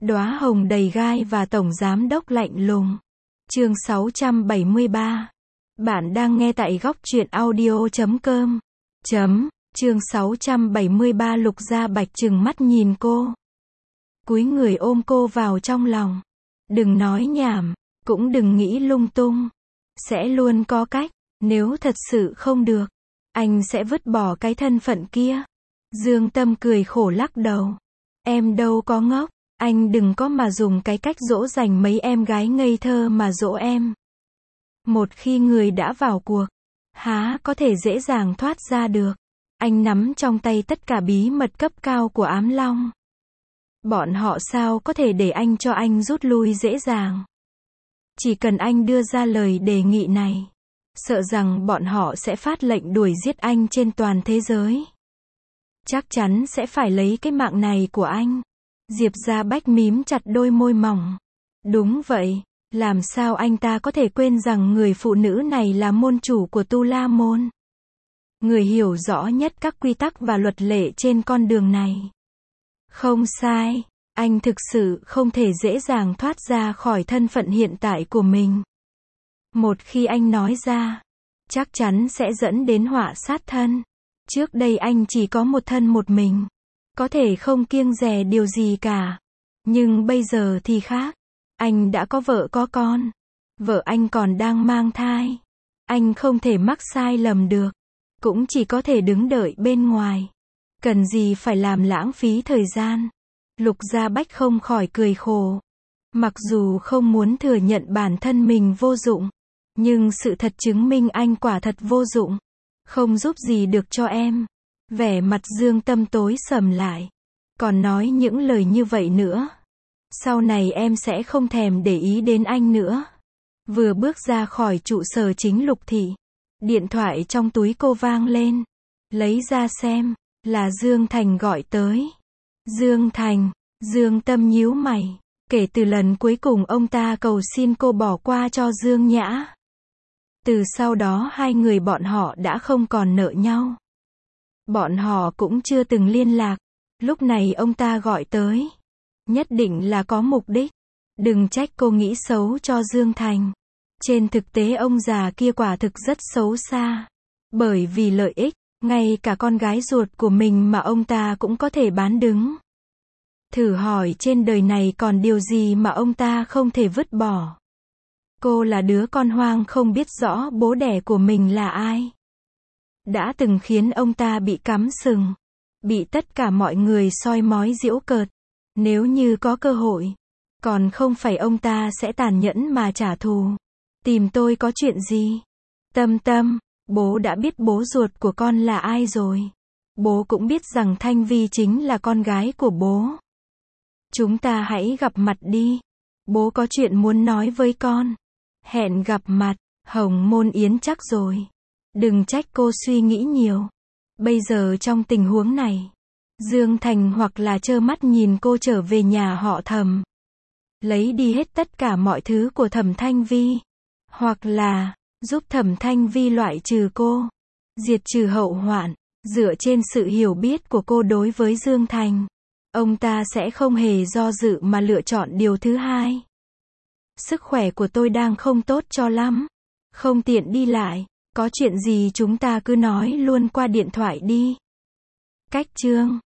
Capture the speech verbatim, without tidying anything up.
Đóa hồng đầy gai và tổng giám đốc lạnh lùng. Chương sáu trăm bảy mươi ba. Bạn đang nghe tại góc truyện audio chấm com. Chấm. Chương sáu trăm bảy mươi ba. Lục Gia Bạch trừng mắt nhìn cô. Cúi người ôm cô vào trong lòng. Đừng nói nhảm, cũng đừng nghĩ lung tung. Sẽ luôn có cách, nếu thật sự không được, anh sẽ vứt bỏ cái thân phận kia. Dương Tâm cười khổ lắc đầu. Em đâu có ngốc, anh đừng có mà dùng cái cách dỗ dành mấy em gái ngây thơ mà dỗ em. Một khi người đã vào cuộc, há có thể dễ dàng thoát ra được. Anh nắm trong tay tất cả bí mật cấp cao của Ám Long. Bọn họ sao có thể để anh cho anh rút lui dễ dàng. Chỉ cần anh đưa ra lời đề nghị này, sợ rằng bọn họ sẽ phát lệnh đuổi giết anh trên toàn thế giới. Chắc chắn sẽ phải lấy cái mạng này của anh. Diệp Gia Bách mím chặt đôi môi mỏng. Đúng vậy, làm sao anh ta có thể quên rằng người phụ nữ này là môn chủ của Tu La Môn. Người hiểu rõ nhất các quy tắc và luật lệ trên con đường này. Không sai, anh thực sự không thể dễ dàng thoát ra khỏi thân phận hiện tại của mình. Một khi anh nói ra, chắc chắn sẽ dẫn đến họa sát thân. Trước đây anh chỉ có một thân một mình, có thể không kiêng dè điều gì cả. Nhưng bây giờ thì khác. Anh đã có vợ có con. Vợ anh còn đang mang thai. Anh không thể mắc sai lầm được. Cũng chỉ có thể đứng đợi bên ngoài. Cần gì phải làm lãng phí thời gian. Lục Gia Bách không khỏi cười khổ. Mặc dù không muốn thừa nhận bản thân mình vô dụng, nhưng sự thật chứng minh anh quả thật vô dụng. Không giúp gì được cho em. Vẻ mặt Dương Tâm tối sầm lại. Còn nói những lời như vậy nữa. Sau này em sẽ không thèm để ý đến anh nữa. Vừa bước ra khỏi trụ sở chính Lục thị, điện thoại trong túi cô vang lên. Lấy ra xem, là Dương Thành gọi tới. Dương Thành, Dương Tâm nhíu mày. Kể từ lần cuối cùng ông ta cầu xin cô bỏ qua cho Dương Nhã, từ sau đó hai người bọn họ đã không còn nợ nhau. Bọn họ cũng chưa từng liên lạc. Lúc này ông ta gọi tới, nhất định là có mục đích. Đừng trách cô nghĩ xấu cho Dương Thành. Trên thực tế ông già kia quả thực rất xấu xa. Bởi vì lợi ích, ngay cả con gái ruột của mình mà ông ta cũng có thể bán đứng. Thử hỏi trên đời này còn điều gì mà ông ta không thể vứt bỏ. Cô là đứa con hoang không biết rõ bố đẻ của mình là ai. Đã từng khiến ông ta bị cắm sừng. Bị tất cả mọi người soi mói giễu cợt. Nếu như có cơ hội, còn không phải ông ta sẽ tàn nhẫn mà trả thù. Tìm tôi có chuyện gì? Tâm Tâm, bố đã biết bố ruột của con là ai rồi. Bố cũng biết rằng Thanh Vi chính là con gái của bố. Chúng ta hãy gặp mặt đi. Bố có chuyện muốn nói với con. Hẹn gặp mặt. Hồng Môn Yến chắc rồi. Đừng trách cô suy nghĩ nhiều. Bây giờ trong tình huống này, Dương Thành hoặc là trơ mắt nhìn cô trở về nhà họ Thẩm, lấy đi hết tất cả mọi thứ của Thẩm Thanh Vi, hoặc là giúp Thẩm Thanh Vi loại trừ cô, diệt trừ hậu hoạn. Dựa trên sự hiểu biết của cô đối với Dương Thành, ông ta sẽ không hề do dự mà lựa chọn điều thứ hai. Sức khỏe của tôi đang không tốt cho lắm, không tiện đi lại. Có chuyện gì chúng ta cứ nói luôn qua điện thoại đi. Cách chương